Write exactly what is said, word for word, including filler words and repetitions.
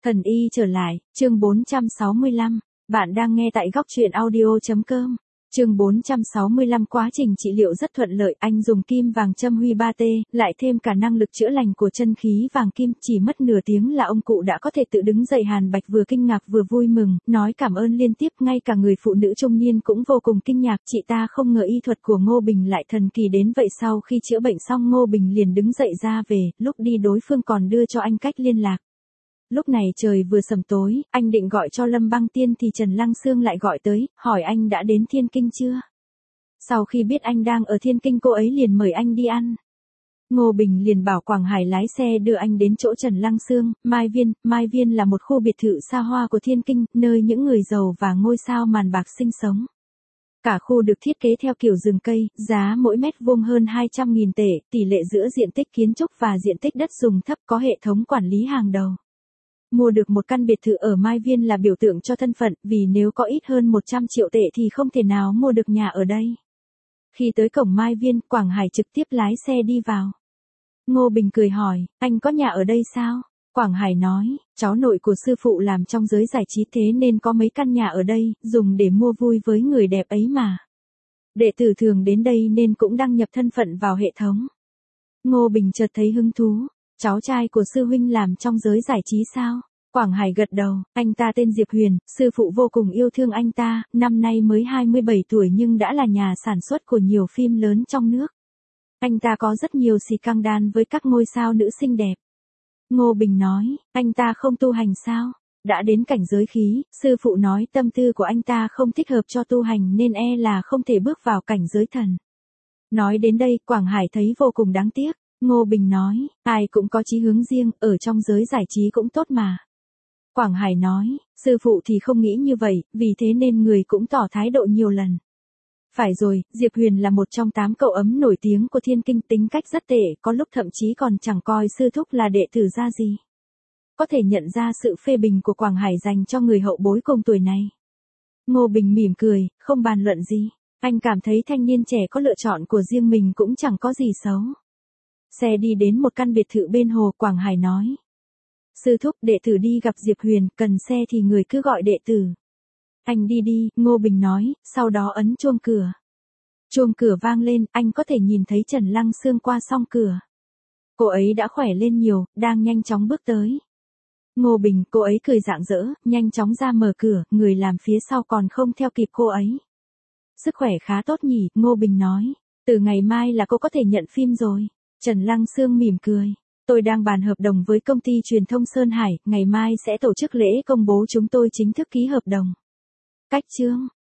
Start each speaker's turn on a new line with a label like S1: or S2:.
S1: Thần y trở lại, chương bốn trăm sáu mươi lăm, bạn đang nghe tại góc truyện audio.com. Chương bốn trăm sáu mươi lăm quá trình trị liệu rất thuận lợi, anh dùng kim vàng châm huy ba T, lại thêm cả năng lực chữa lành của chân khí vàng kim, chỉ mất nửa tiếng là ông cụ đã có thể tự đứng dậy. Hàn Bạch vừa kinh ngạc vừa vui mừng, nói cảm ơn liên tiếp, ngay cả người phụ nữ trung niên cũng vô cùng kinh ngạc, chị ta không ngờ y thuật của Ngô Bình lại thần kỳ đến vậy. Sau khi chữa bệnh xong Ngô Bình liền đứng dậy ra về, lúc đi đối phương còn đưa cho anh cách liên lạc. Lúc này trời vừa sầm tối, anh định gọi cho Lâm Băng Tiên thì Trần Lăng Xương lại gọi tới, hỏi anh đã đến Thiên Kinh chưa? Sau khi biết anh đang ở Thiên Kinh cô ấy liền mời anh đi ăn. Ngô Bình liền bảo Quảng Hải lái xe đưa anh đến chỗ Trần Lăng Xương, Mai Viên. Mai Viên là một khu biệt thự xa hoa của Thiên Kinh, nơi những người giàu và ngôi sao màn bạc sinh sống. Cả khu được thiết kế theo kiểu rừng cây, giá mỗi mét vuông hơn hai trăm nghìn tệ, tỷ lệ giữa diện tích kiến trúc và diện tích đất dùng thấp, có hệ thống quản lý hàng đầu. Mua được một căn biệt thự ở Mai Viên là biểu tượng cho thân phận, vì nếu có ít hơn một trăm triệu tệ thì không thể nào mua được nhà ở đây. Khi tới cổng Mai Viên, Quảng Hải trực tiếp lái xe đi vào. Ngô Bình cười hỏi, anh có nhà ở đây sao? Quảng Hải nói, cháu nội của sư phụ làm trong giới giải trí thế nên có mấy căn nhà ở đây, dùng để mua vui với người đẹp ấy mà. Đệ tử thường đến đây nên cũng đăng nhập thân phận vào hệ thống. Ngô Bình chợt thấy hứng thú. Cháu trai của sư huynh làm trong giới giải trí sao? Quảng Hải gật đầu, anh ta tên Diệp Huyền, sư phụ vô cùng yêu thương anh ta, năm nay mới hai mươi bảy tuổi nhưng đã là nhà sản xuất của nhiều phim lớn trong nước. Anh ta có rất nhiều scandal với các ngôi sao nữ xinh đẹp. Ngô Bình nói, anh ta không tu hành sao? Đã đến cảnh giới khí, sư phụ nói tâm tư của anh ta không thích hợp cho tu hành nên e là không thể bước vào cảnh giới thần. Nói đến đây, Quảng Hải thấy vô cùng đáng tiếc. Ngô Bình nói, ai cũng có chí hướng riêng, ở trong giới giải trí cũng tốt mà. Quảng Hải nói, sư phụ thì không nghĩ như vậy, vì thế nên người cũng tỏ thái độ nhiều lần. Phải rồi, Diệp Huyền là một trong tám cậu ấm nổi tiếng của Thiên Kinh, tính cách rất tệ, có lúc thậm chí còn chẳng coi sư thúc là đệ tử ra gì. Có thể nhận ra sự phê bình của Quảng Hải dành cho người hậu bối cùng tuổi này. Ngô Bình mỉm cười, không bàn luận gì. Anh cảm thấy thanh niên trẻ có lựa chọn của riêng mình cũng chẳng có gì xấu. Xe đi đến một căn biệt thự bên hồ, Quảng Hải nói. Sư thúc, đệ tử đi gặp Diệp Huyền, cần xe thì người cứ gọi đệ tử. Anh đi đi, Ngô Bình nói, sau đó ấn chuông cửa. Chuông cửa vang lên, anh có thể nhìn thấy Trần Lăng Xương qua song cửa. Cô ấy đã khỏe lên nhiều, đang nhanh chóng bước tới. Ngô Bình, cô ấy cười rạng rỡ, nhanh chóng ra mở cửa, người làm phía sau còn không theo kịp cô ấy. Sức khỏe khá tốt nhỉ, Ngô Bình nói, từ ngày mai là cô có thể nhận phim rồi. Trần Lăng Xương mỉm cười. Tôi đang bàn hợp đồng với công ty truyền thông Sơn Hải, ngày mai sẽ tổ chức lễ công bố chúng tôi chính thức ký hợp đồng. Cách chương.